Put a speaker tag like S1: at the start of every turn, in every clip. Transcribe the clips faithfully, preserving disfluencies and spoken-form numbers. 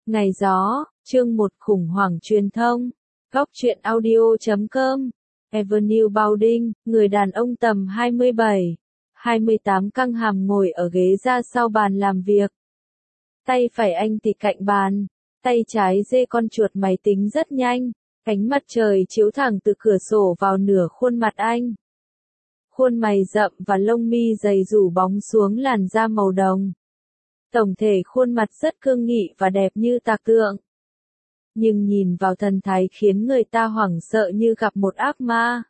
S1: Ngày gió, chương một khủng hoảng truyền thông. Góc truyện audio chấm com. Avenue Building, người đàn ông tầm hai mươi bảy, hai mươi tám căng hàm ngồi ở ghế ra sau bàn làm việc. Tay phải anh tì cạnh bàn, tay trái giơ con chuột máy tính rất nhanh, ánh mặt trời chiếu thẳng từ cửa sổ vào nửa khuôn mặt anh. Khuôn mày rậm và lông mi dày rủ bóng xuống làn da màu đồng. Tổng thể khuôn mặt rất cương nghị và đẹp như tạc tượng. Nhưng nhìn vào thần thái khiến người ta hoảng sợ như gặp một ác ma.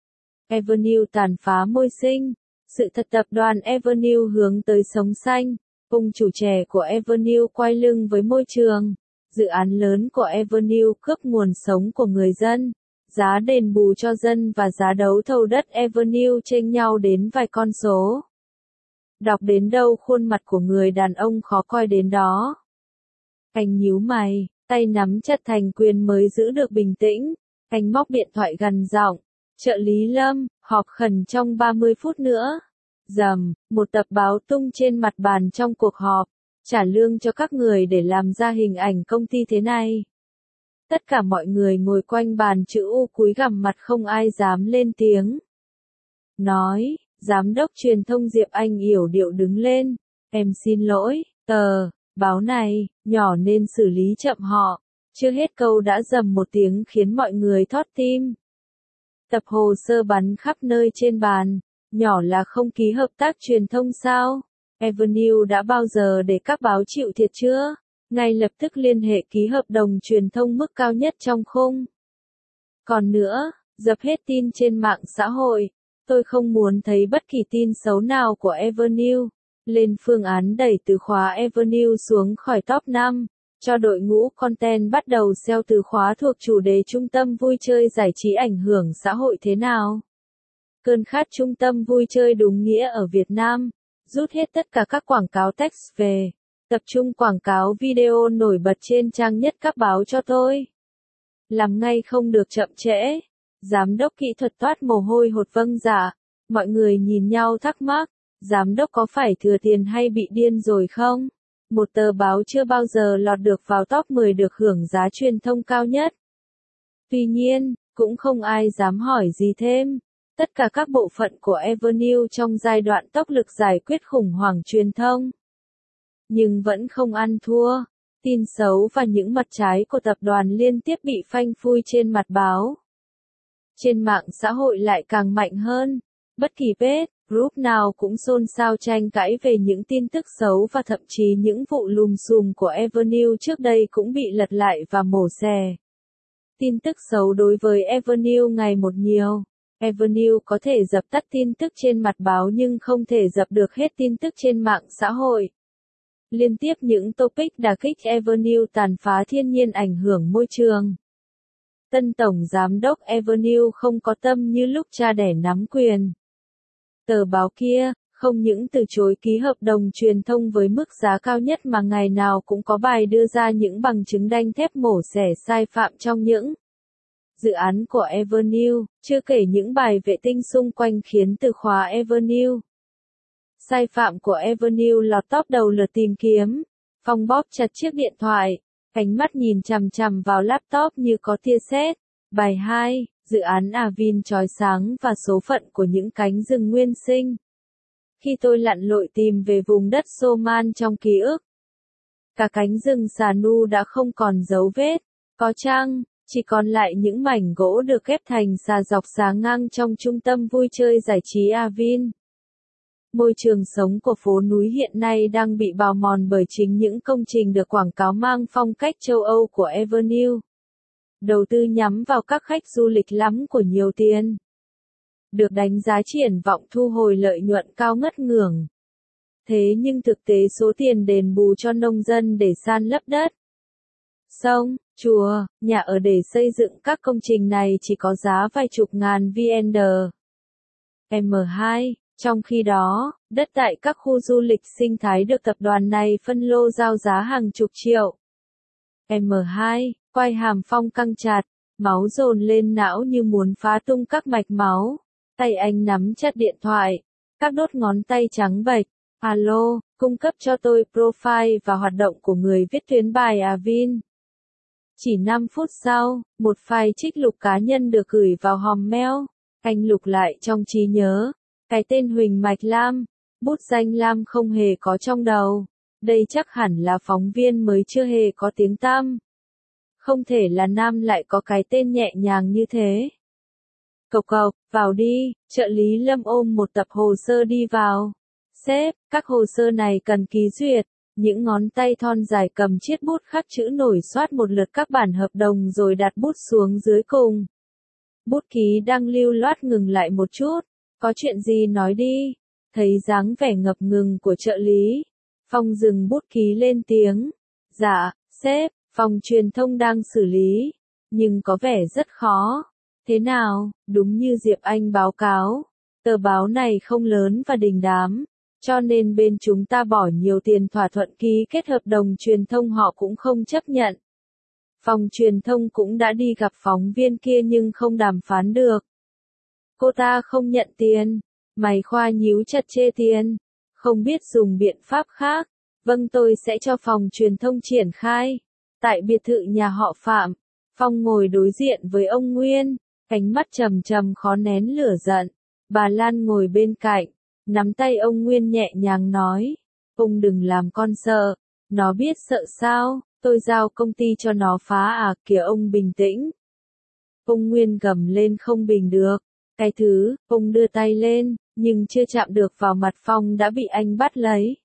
S1: Avenue tàn phá môi sinh. Sự thật tập đoàn Avenue hướng tới sống xanh. Ông chủ trẻ của Avenue quay lưng với môi trường. Dự án lớn của Avenue cướp nguồn sống của người dân. Giá đền bù cho dân và giá đấu thầu đất Avenue chênh nhau đến vài con số. Đọc đến đâu khuôn mặt của người đàn ông khó coi đến đó. Anh nhíu mày, tay nắm chặt thành quyền mới giữ được bình tĩnh. Anh móc điện thoại gằn giọng. Trợ lý Lâm, họp khẩn trong ba mươi phút nữa. Rầm, một tập báo tung trên mặt bàn trong cuộc họp. Trả lương cho các người để làm ra hình ảnh công ty thế này. Tất cả mọi người ngồi quanh bàn chữ U cúi gằm mặt không ai dám lên tiếng. Nói, giám đốc truyền thông Diệp Anh yểu điệu đứng lên. Em xin lỗi, tờ, báo này, nhỏ nên xử lý chậm họ. Chưa hết câu đã rầm một tiếng khiến mọi người thót tim. Tập hồ sơ bắn khắp nơi trên bàn. Nhỏ là không ký hợp tác truyền thông sao? Avenue đã bao giờ để các báo chịu thiệt chưa? Ngay lập tức liên hệ ký hợp đồng truyền thông mức cao nhất trong khung. Còn nữa, dập hết tin trên mạng xã hội. Tôi không muốn thấy bất kỳ tin xấu nào của Avenue. Lên phương án đẩy từ khóa Avenue xuống khỏi top năm. Cho đội ngũ content bắt đầu ét e o từ khóa thuộc chủ đề trung tâm vui chơi giải trí ảnh hưởng xã hội thế nào. Cơn khát trung tâm vui chơi đúng nghĩa ở Việt Nam. Rút hết tất cả các quảng cáo text về. Tập trung quảng cáo video nổi bật trên trang nhất các báo cho tôi. Làm ngay không được chậm trễ. Giám đốc kỹ thuật toát mồ hôi hột vâng dạ. Mọi người nhìn nhau thắc mắc. Giám đốc có phải thừa tiền hay bị điên rồi không? Một tờ báo chưa bao giờ lọt được vào top mười được hưởng giá truyền thông cao nhất. Tuy nhiên, cũng không ai dám hỏi gì thêm. Tất cả các bộ phận của Avenue trong giai đoạn tốc lực giải quyết khủng hoảng truyền thông. Nhưng vẫn không ăn thua. Tin xấu và những mặt trái của tập đoàn liên tiếp bị phanh phui trên mặt báo. Trên mạng xã hội lại càng mạnh hơn. Bất kỳ page, group nào cũng xôn xao tranh cãi về những tin tức xấu và thậm chí những vụ lùm xùm của Avenue trước đây cũng bị lật lại và mổ xẻ. Tin tức xấu đối với Avenue ngày một nhiều. Avenue có thể dập tắt tin tức trên mặt báo nhưng không thể dập được hết tin tức trên mạng xã hội. Liên tiếp những topic đả kích Avenue tàn phá thiên nhiên ảnh hưởng môi trường. Tân Tổng Giám đốc Avenue không có tâm như lúc cha đẻ nắm quyền. Tờ báo kia, không những từ chối ký hợp đồng truyền thông với mức giá cao nhất mà ngày nào cũng có bài đưa ra những bằng chứng đanh thép mổ xẻ sai phạm trong những dự án của Avenue, chưa kể những bài vệ tinh xung quanh khiến từ khóa Avenue. Sai phạm của Avenue lọt top đầu lượt tìm kiếm. Phong bóp chặt chiếc điện thoại, ánh mắt nhìn chằm chằm vào laptop như có tia sét. Bài hai, dự án Avin chói sáng và số phận của những cánh rừng nguyên sinh. Khi tôi lặn lội tìm về vùng đất Soman trong ký ức, cả cánh rừng xà nu đã không còn dấu vết. Có chăng, chỉ còn lại những mảnh gỗ được ghép thành xà dọc xà ngang trong trung tâm vui chơi giải trí Avin. Môi trường sống của phố núi hiện nay đang bị bào mòn bởi chính những công trình được quảng cáo mang phong cách châu Âu của Avenue. Đầu tư nhắm vào các khách du lịch lắm của nhiều tiền. Được đánh giá triển vọng thu hồi lợi nhuận cao ngất ngưởng. Thế nhưng thực tế số tiền đền bù cho nông dân để san lấp đất, sông, chùa, nhà ở để xây dựng các công trình này chỉ có giá vài chục ngàn vê en đê. em hai, trong khi đó, đất tại các khu du lịch sinh thái được tập đoàn này phân lô giao giá hàng chục triệu. em hai, quai hàm Phong căng chặt, máu dồn lên não như muốn phá tung các mạch máu. Tay anh nắm chặt điện thoại, các đốt ngón tay trắng bệch, Alo, cung cấp cho tôi profile và hoạt động của người viết tuyến bài à Vin. Chỉ năm phút sau, một file trích lục cá nhân được gửi vào hòm mail. Anh lục lại trong trí nhớ. Cái tên Huỳnh Mạch Lam, bút danh Lam không hề có trong đầu. Đây chắc hẳn là phóng viên mới chưa hề có tiếng tăm. Không thể là nam lại có cái tên nhẹ nhàng như thế. Cộc cộc, vào đi, trợ lý Lâm ôm một tập hồ sơ đi vào. Sếp, các hồ sơ này cần ký duyệt. Những ngón tay thon dài cầm chiếc bút khắc chữ nổi soát một lượt các bản hợp đồng rồi đặt bút xuống dưới cùng. Bút ký đang lưu loát ngừng lại một chút. Có chuyện gì nói đi. Thấy dáng vẻ ngập ngừng của trợ lý. Phong dừng bút ký lên tiếng. Dạ, sếp, phòng truyền thông đang xử lý. Nhưng có vẻ rất khó. Thế nào, đúng như Diệp Anh báo cáo. Tờ báo này không lớn và đình đám. Cho nên bên chúng ta bỏ nhiều tiền thỏa thuận ký kết hợp đồng truyền thông họ cũng không chấp nhận. Phòng truyền thông cũng đã đi gặp phóng viên kia nhưng không đàm phán được. Cô ta không nhận tiền. Mày Khoa nhíu chặt chê tiền. Không biết dùng biện pháp khác. Vâng, tôi sẽ cho phòng truyền thông triển khai. Tại biệt thự nhà họ Phạm, Phong ngồi đối diện với ông Nguyên. Ánh mắt trầm trầm khó nén lửa giận. Bà Lan ngồi bên cạnh. Nắm tay ông Nguyên nhẹ nhàng nói. Ông đừng làm con sợ. Nó biết sợ sao, tôi giao công ty cho nó phá à, kìa ông bình tĩnh. Ông Nguyên gầm lên không bình được. Cái thứ, ông đưa tay lên, nhưng chưa chạm được vào mặt Phong đã bị anh bắt lấy.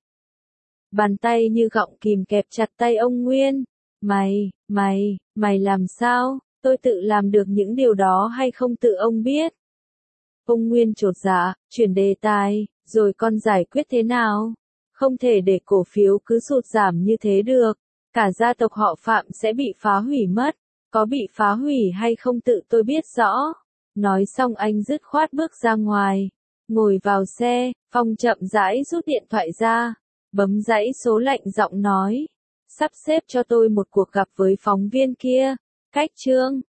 S1: Bàn tay như gọng kìm kẹp chặt tay ông Nguyên. Mày, mày, mày làm sao, tôi tự làm được những điều đó hay không tự ông biết. Ông Nguyên chột dạ, chuyển đề tài, rồi con giải quyết thế nào? Không thể để cổ phiếu cứ sụt giảm như thế được. Cả gia tộc họ Phạm sẽ bị phá hủy mất. Có bị phá hủy hay không tự tôi biết rõ. Nói xong anh dứt khoát bước ra ngoài. Ngồi vào xe, Phong chậm rãi rút điện thoại ra. Bấm dãy số lạnh giọng nói. Sắp xếp cho tôi một cuộc gặp với phóng viên kia. Cách Trương.